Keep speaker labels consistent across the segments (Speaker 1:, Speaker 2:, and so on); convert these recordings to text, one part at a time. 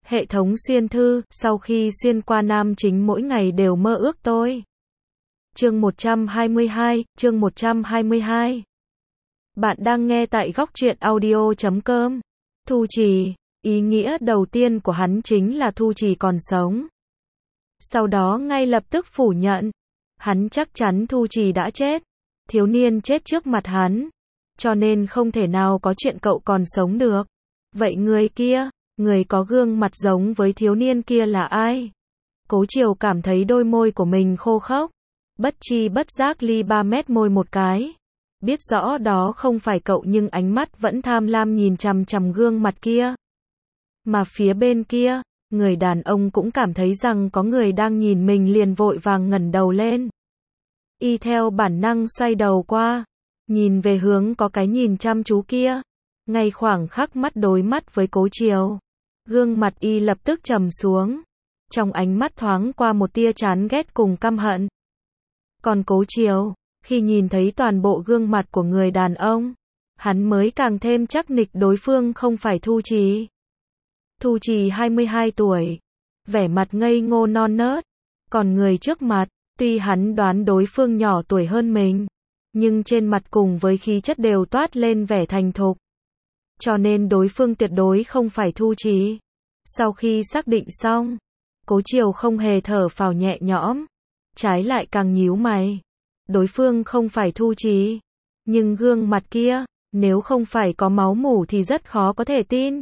Speaker 1: Hệ thống xuyên thư, sau khi xuyên qua nam chính mỗi ngày đều mơ ước tôi. Chương 122, chương 122. Bạn đang nghe tại góc truyện audio.com. Thu Trì, ý nghĩa đầu tiên của hắn chính là Thu Trì còn sống. Sau đó ngay lập tức phủ nhận, hắn chắc chắn Thu Trì đã chết. Thiếu niên chết trước mặt hắn, cho nên không thể nào có chuyện cậu còn sống được. Vậy người kia, người có gương mặt giống với thiếu niên kia là ai? Cố Chiều cảm thấy đôi môi của mình khô khốc, bất chi bất giác ly 3 mét môi một cái. Biết rõ đó không phải cậu nhưng ánh mắt vẫn tham lam nhìn chằm chằm gương mặt kia. Mà phía bên kia, người đàn ông cũng cảm thấy rằng có người đang nhìn mình liền vội vàng ngẩng đầu lên. Y theo bản năng xoay đầu qua, nhìn về hướng có cái nhìn chăm chú kia. Ngay khoảng khắc mắt đối mắt với Cố Chiều, gương mặt Y lập tức trầm xuống. Trong ánh mắt thoáng qua một tia chán ghét cùng căm hận. Còn Cố Chiều, khi nhìn thấy toàn bộ gương mặt của người đàn ông, hắn mới càng thêm chắc nịch đối phương không phải Thu Trì. Thu Trì 22 tuổi, vẻ mặt ngây ngô non nớt, còn người trước mặt, tuy hắn đoán đối phương nhỏ tuổi hơn mình, nhưng trên mặt cùng với khí chất đều toát lên vẻ thành thục. Cho nên đối phương tuyệt đối không phải Thu Trì. Sau khi xác định xong, Cố Chiều không hề thở phào nhẹ nhõm, trái lại càng nhíu mày. Đối phương không phải Thu Trì, nhưng gương mặt kia, nếu không phải có máu mủ thì rất khó có thể tin.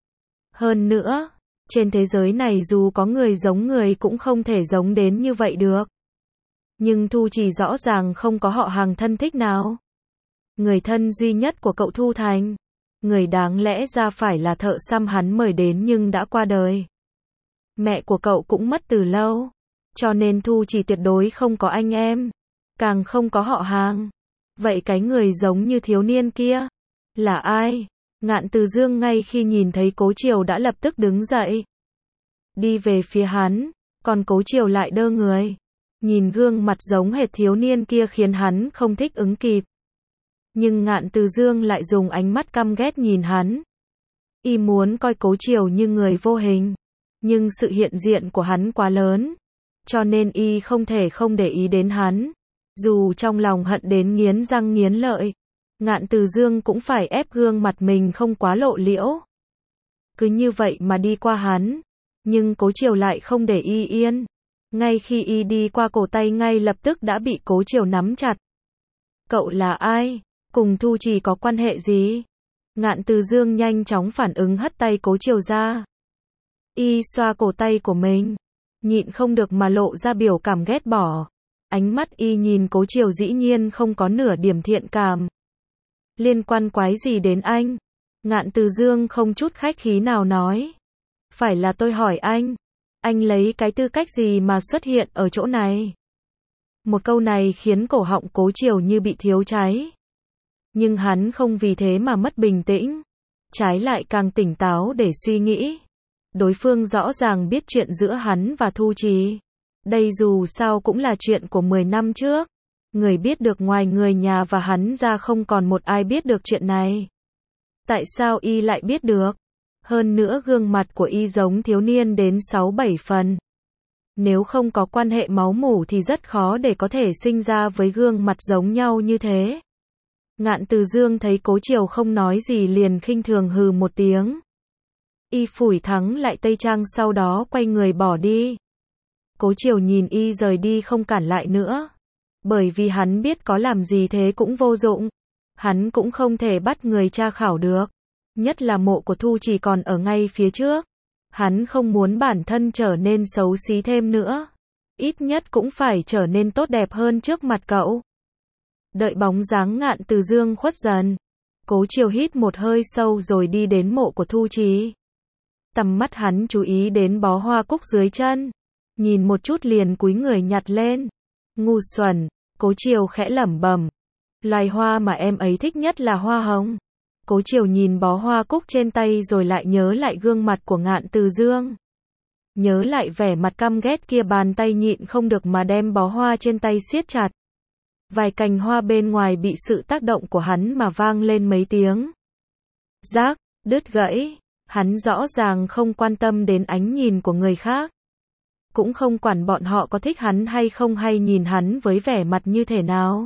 Speaker 1: Hơn nữa, trên thế giới này dù có người giống người cũng không thể giống đến như vậy được. Nhưng Thu Trì rõ ràng không có họ hàng thân thích nào. Người thân duy nhất của cậu Thu Thành, người đáng lẽ ra phải là thợ xăm hắn mời đến nhưng đã qua đời. Mẹ của cậu cũng mất từ lâu, cho nên Thu Trì tuyệt đối không có anh em, càng không có họ hàng. Vậy cái người giống như thiếu niên kia, là ai? Ngạn Từ Dương ngay khi nhìn thấy Cố Chiều đã lập tức đứng dậy, đi về phía hắn, còn Cố Chiều lại đơ người. Nhìn gương mặt giống hệt thiếu niên kia khiến hắn không thích ứng kịp. Nhưng Ngạn Từ Dương lại dùng ánh mắt căm ghét nhìn hắn. Y muốn coi Cố Chiều như người vô hình, nhưng sự hiện diện của hắn quá lớn, cho nên Y không thể không để ý đến hắn. Dù trong lòng hận đến nghiến răng nghiến lợi, Ngạn Từ Dương cũng phải ép gương mặt mình không quá lộ liễu. Cứ như vậy mà đi qua hắn, nhưng Cố Chiều lại không để Y yên. Ngay khi Y đi qua cổ tay ngay lập tức đã bị Cố Chiều nắm chặt. Cậu là ai? Cùng Thu Trì có quan hệ gì? Ngạn Từ Dương nhanh chóng phản ứng hất tay Cố Chiều ra. Y xoa cổ tay của mình, nhịn không được mà lộ ra biểu cảm ghét bỏ. Ánh mắt Y nhìn Cố Chiều dĩ nhiên không có nửa điểm thiện cảm. Liên quan quái gì đến anh? Ngạn Từ Dương không chút khách khí nào nói. Phải là tôi hỏi anh lấy cái tư cách gì mà xuất hiện ở chỗ này? Một câu này khiến cổ họng Cố Chiều như bị thiếu cháy. Nhưng hắn không vì thế mà mất bình tĩnh, trái lại càng tỉnh táo để suy nghĩ. Đối phương rõ ràng biết chuyện giữa hắn và Thu Trì. Đây dù sao cũng là chuyện của 10 năm trước. Người biết được ngoài người nhà và hắn ra không còn một ai biết được chuyện này. Tại sao Y lại biết được? Hơn nữa gương mặt của Y giống thiếu niên đến 6-7 phần. Nếu không có quan hệ máu mủ thì rất khó để có thể sinh ra với gương mặt giống nhau như thế. Ngạn Từ Dương thấy Cố Chiều không nói gì liền khinh thường hừ một tiếng. Y phủi thắng lại tây trang sau đó quay người bỏ đi. Cố Chiều nhìn Y rời đi không cản lại nữa. Bởi vì hắn biết có làm gì thế cũng vô dụng. Hắn cũng không thể bắt người tra khảo được. Nhất là mộ của Thu Trì còn ở ngay phía trước. Hắn không muốn bản thân trở nên xấu xí thêm nữa. Ít nhất cũng phải trở nên tốt đẹp hơn trước mặt cậu. Đợi bóng dáng Ngạn Từ Dương khuất dần, Cố Chiều hít một hơi sâu rồi đi đến mộ của Thu Trì. Tầm mắt hắn chú ý đến bó hoa cúc dưới chân. Nhìn một chút liền cúi người nhặt lên. Ngu xuẩn, Cố Chiều khẽ lẩm bẩm. Loài hoa mà em ấy thích nhất là hoa hồng. Cố Chiều nhìn bó hoa cúc trên tay rồi lại nhớ lại gương mặt của Ngạn Từ Dương. Nhớ lại vẻ mặt căm ghét kia, bàn tay nhịn không được mà đem bó hoa trên tay siết chặt. Vài cành hoa bên ngoài bị sự tác động của hắn mà vang lên mấy tiếng. Rác, đứt gãy. Hắn rõ ràng không quan tâm đến ánh nhìn của người khác. Cũng không quản bọn họ có thích hắn hay không hay nhìn hắn với vẻ mặt như thế nào.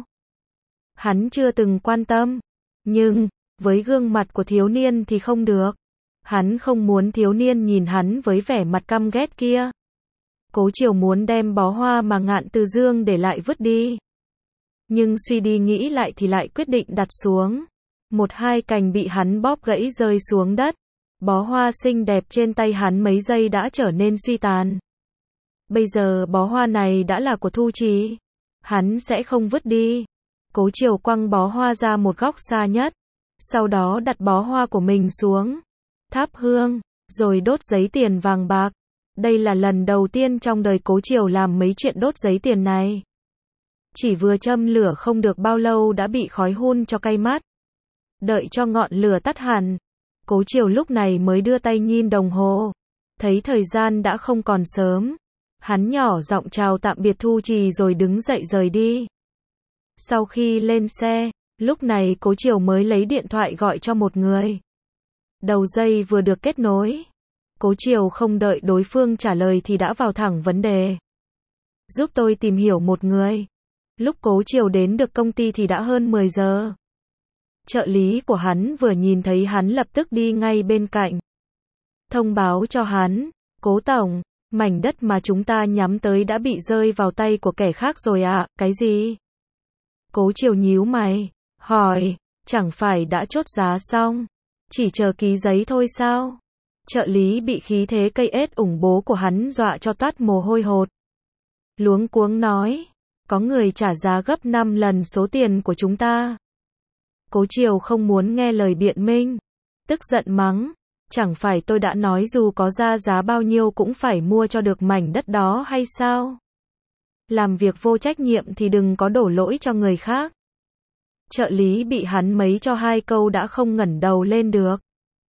Speaker 1: Hắn chưa từng quan tâm. Nhưng, với gương mặt của thiếu niên thì không được. Hắn không muốn thiếu niên nhìn hắn với vẻ mặt căm ghét kia. Cố Chiều muốn đem bó hoa mà Ngạn Từ Dương để lại vứt đi. Nhưng suy đi nghĩ lại thì lại quyết định đặt xuống. Một hai cành bị hắn bóp gãy rơi xuống đất. Bó hoa xinh đẹp trên tay hắn mấy giây đã trở nên suy tàn. Bây giờ bó hoa này đã là của Thu Trì. Hắn sẽ không vứt đi. Cố Chiều quăng bó hoa ra một góc xa nhất. Sau đó đặt bó hoa của mình xuống. Thắp hương, rồi đốt giấy tiền vàng bạc. Đây là lần đầu tiên trong đời Cố Chiều làm mấy chuyện đốt giấy tiền này. Chỉ vừa châm lửa không được bao lâu đã bị khói hun cho cay mắt. Đợi cho ngọn lửa tắt hẳn, Cố Chiều lúc này mới đưa tay nhìn đồng hồ. Thấy thời gian đã không còn sớm. Hắn nhỏ giọng chào tạm biệt Thu Trì rồi đứng dậy rời đi. Sau khi lên xe, lúc này Cố Chiều mới lấy điện thoại gọi cho một người. Đầu dây vừa được kết nối. Cố Chiều không đợi đối phương trả lời thì đã vào thẳng vấn đề. Giúp tôi tìm hiểu một người. Lúc Cố Chiều đến được công ty thì đã hơn 10 giờ. Trợ lý của hắn vừa nhìn thấy hắn lập tức đi ngay bên cạnh. Thông báo cho hắn, Cố tổng, mảnh đất mà chúng ta nhắm tới đã bị rơi vào tay của kẻ khác rồi ạ. Cái gì? Cố Chiều nhíu mày, hỏi, chẳng phải đã chốt giá xong, chỉ chờ ký giấy thôi sao? Trợ lý bị khí thế cây ết ủng bố của hắn dọa cho toát mồ hôi hột. Luống cuống nói, có người trả giá gấp 5 lần số tiền của chúng ta. Cố Chiều không muốn nghe lời biện minh, tức giận mắng, chẳng phải tôi đã nói dù có ra giá bao nhiêu cũng phải mua cho được mảnh đất đó hay sao? Làm việc vô trách nhiệm thì đừng có đổ lỗi cho người khác. Trợ lý bị hắn mấy cho 2 câu đã không ngẩng đầu lên được.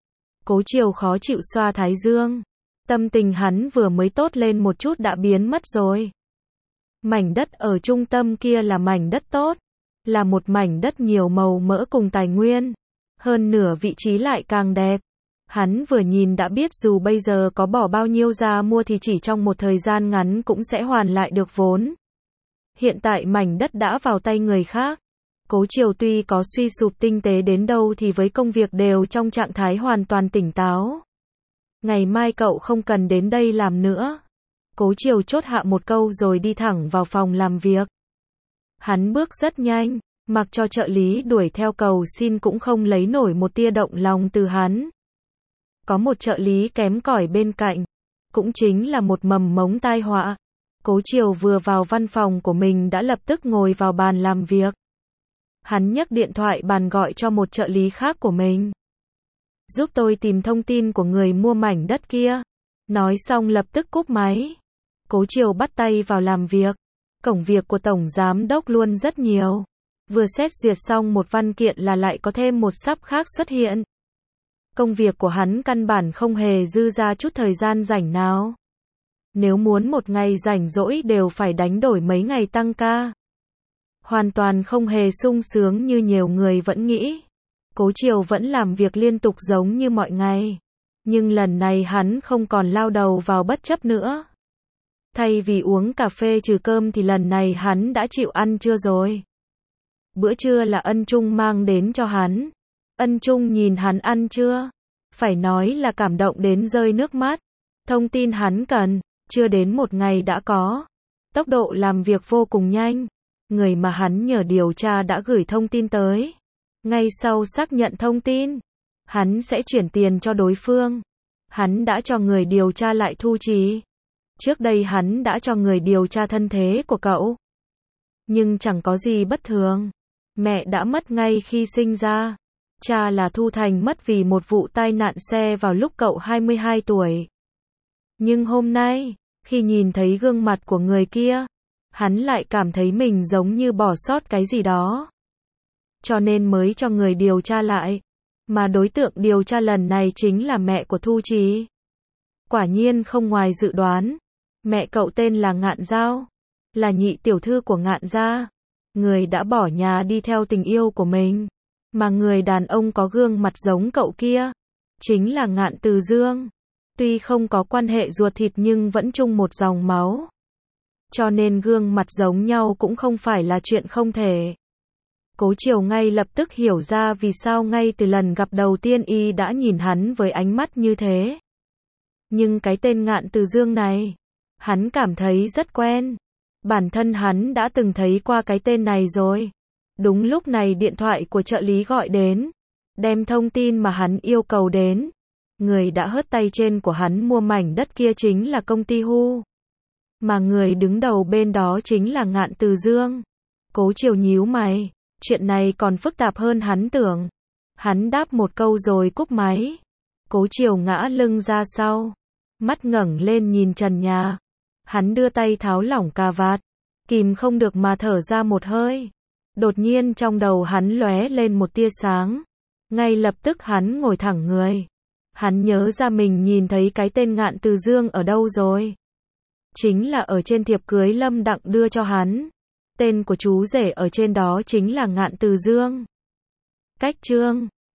Speaker 1: Cố Chiều khó chịu xoa thái dương. Tâm tình hắn vừa mới tốt lên một chút đã biến mất rồi. Mảnh đất ở trung tâm kia là mảnh đất tốt. Là một mảnh đất nhiều màu mỡ cùng tài nguyên. Hơn nửa vị trí lại càng đẹp. Hắn vừa nhìn đã biết dù bây giờ có bỏ bao nhiêu ra mua thì chỉ trong một thời gian ngắn cũng sẽ hoàn lại được vốn. Hiện tại mảnh đất đã vào tay người khác. Cố Chiều tuy có suy sụp tinh tế đến đâu thì với công việc đều trong trạng thái hoàn toàn tỉnh táo. Ngày mai cậu không cần đến đây làm nữa. Cố Chiều chốt hạ một câu rồi đi thẳng vào phòng làm việc. Hắn bước rất nhanh, mặc cho trợ lý đuổi theo cầu xin cũng không lấy nổi một tia động lòng từ hắn. Có một trợ lý kém cỏi bên cạnh, cũng chính là một mầm mống tai họa. Cố Chiều vừa vào văn phòng của mình đã lập tức ngồi vào bàn làm việc. Hắn nhấc điện thoại bàn gọi cho một trợ lý khác của mình. Giúp tôi tìm thông tin của người mua mảnh đất kia. Nói xong lập tức cúp máy. Cố Chiều bắt tay vào làm việc. Công việc của Tổng Giám Đốc luôn rất nhiều. Vừa xét duyệt xong một văn kiện là lại có thêm một sắp khác xuất hiện. Công việc của hắn căn bản không hề dư ra chút thời gian rảnh nào. Nếu muốn một ngày rảnh rỗi đều phải đánh đổi mấy ngày tăng ca. Hoàn toàn không hề sung sướng như nhiều người vẫn nghĩ. Cố Chiều vẫn làm việc liên tục giống như mọi ngày. Nhưng lần này hắn không còn lao đầu vào bất chấp nữa. Thay vì uống cà phê trừ cơm thì lần này hắn đã chịu ăn trưa rồi. Bữa trưa là Ân Trung mang đến cho hắn. Ân Trung nhìn hắn ăn trưa. Phải nói là cảm động đến rơi nước mắt. Thông tin hắn cần, chưa đến một ngày đã có. Tốc độ làm việc vô cùng nhanh. Người mà hắn nhờ điều tra đã gửi thông tin tới. Ngay sau xác nhận thông tin, hắn sẽ chuyển tiền cho đối phương. Hắn đã cho người điều tra lại Thu Trì. Trước đây hắn đã cho người điều tra thân thế của cậu. Nhưng chẳng có gì bất thường. Mẹ đã mất ngay khi sinh ra. Cha là Thu Thành mất vì một vụ tai nạn xe vào lúc cậu 22 tuổi. Nhưng hôm nay, khi nhìn thấy gương mặt của người kia, hắn lại cảm thấy mình giống như bỏ sót cái gì đó. Cho nên mới cho người điều tra lại. Mà đối tượng điều tra lần này chính là mẹ của Thu Trì. Quả nhiên không ngoài dự đoán. Mẹ cậu tên là Ngạn Giao. Là nhị tiểu thư của Ngạn gia. Người đã bỏ nhà đi theo tình yêu của mình. Mà người đàn ông có gương mặt giống cậu kia chính là Ngạn Từ Dương. Tuy không có quan hệ ruột thịt nhưng vẫn chung một dòng máu. Cho nên gương mặt giống nhau cũng không phải là chuyện không thể. Cố Chiều ngay lập tức hiểu ra vì sao ngay từ lần gặp đầu tiên y đã nhìn hắn với ánh mắt như thế. Nhưng cái tên Ngạn Từ Dương này, hắn cảm thấy rất quen. Bản thân hắn đã từng thấy qua cái tên này rồi. Đúng lúc này điện thoại của trợ lý gọi đến, đem thông tin mà hắn yêu cầu đến. Người đã hớt tay trên của hắn mua mảnh đất kia chính là công ty Hu. Mà người đứng đầu bên đó chính là Ngạn Từ Dương. Cố Chiều nhíu mày, chuyện này còn phức tạp hơn hắn tưởng. Hắn đáp một câu rồi cúp máy. Cố Chiều ngã lưng ra sau, mắt ngẩng lên nhìn trần nhà. Hắn đưa tay tháo lỏng cà vạt, kìm không được mà thở ra một hơi. Đột nhiên trong đầu hắn lóe lên một tia sáng. Ngay lập tức hắn ngồi thẳng người. Hắn nhớ ra mình nhìn thấy cái tên Ngạn Từ Dương ở đâu rồi. Chính là ở trên thiệp cưới Lâm Đặng đưa cho hắn. Tên của chú rể ở trên đó chính là Ngạn Từ Dương. Cách chương